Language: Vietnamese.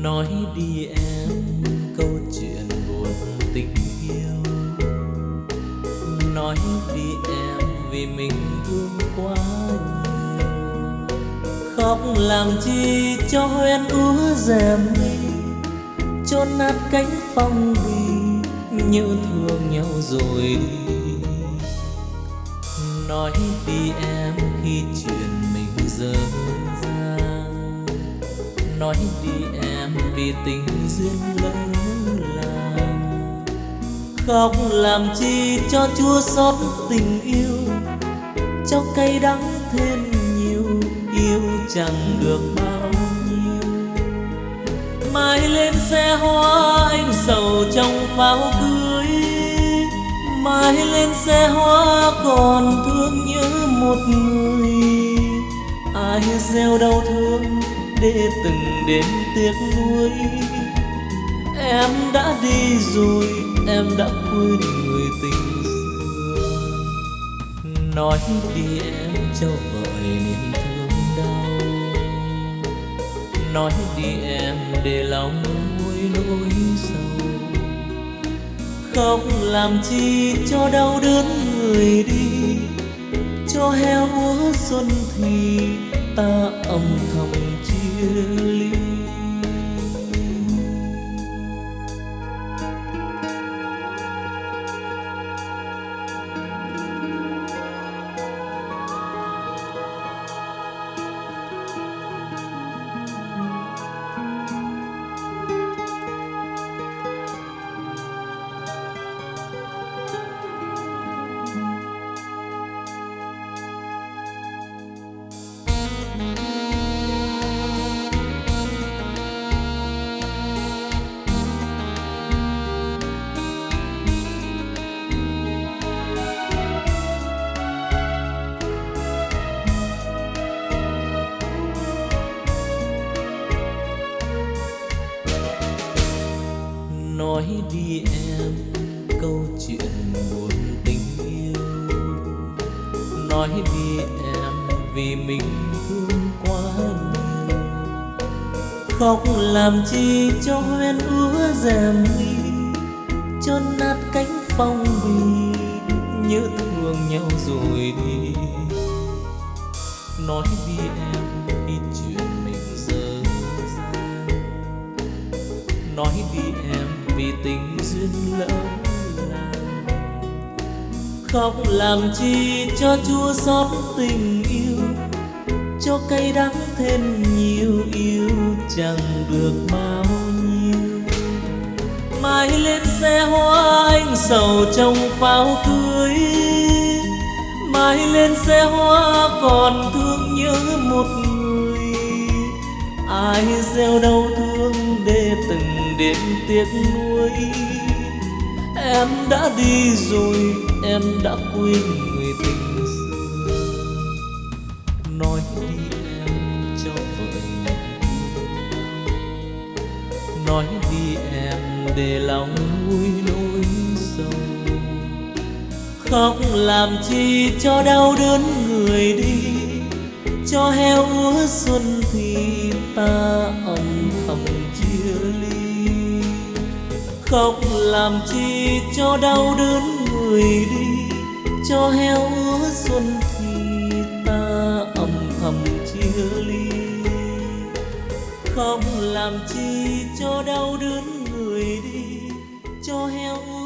Nói đi em câu chuyện buồn tình yêu. Nói đi em vì mình thương quá nhiều. Khóc làm chi cho hoen úa rèm đi, cho nát cánh phong bì, nhớ thương nhau rồi đi. Nói đi em khi chuyện mình dở dang. Nói đi em vì tình duyên lỡ làng. Khóc làm chi cho chua xót tình yêu, cho cay đắng thêm nhiều, yêu chẳng được bao nhiêu. Mai lên xe hoa anh sầu trong pháo cưới, mai lên xe hoa còn thương nhớ một người. Ai gieo đau thương để từng đêm tiếc nuối. Em đã đi rồi, em đã quên người tình xưa. Nói đi em cho vội niềm thương đau. Nói đi em để lòng nguôi nỗi sầu. Khóc làm chi cho đau đớn người đi, cho heo úa xuân thì ta âm thầm chia ly. Nói đi em câu chuyện buồn tình yêu. Nói đi em vì mình thương quá nhiều. Khóc làm chi cho hoen úa rèm đi, cho nát cánh phong bì, nhớ thương nhau rồi đi. Nói đi em khi chuyện mình dở dang. Nói đi em vì tình duyên lỡ làng. Khóc làm chi cho chua xót tình yêu, cho cay đắng thêm nhiều, yêu chẳng được bao nhiêu. Mai lên xe hoa anh sầu trong pháo cưới, mai lên xe hoa còn thương nhớ một người. Ai gieo đau thương để từng đêm tiếc nuối. Em đã đi rồi, em đã quên người tình xưa. Nói đi em cho vợi niềm. Nói đi em để lòng nguôi nỗi sầu. Khóc làm chi cho đau đớn người đi, cho heo úa xuân thì ta âm thầm chia ly. Khóc làm chi cho đau đớn người đi, cho heo úa xuân thì ta âm thầm chia ly. Khóc làm chi cho đau đớn người đi, cho heo úa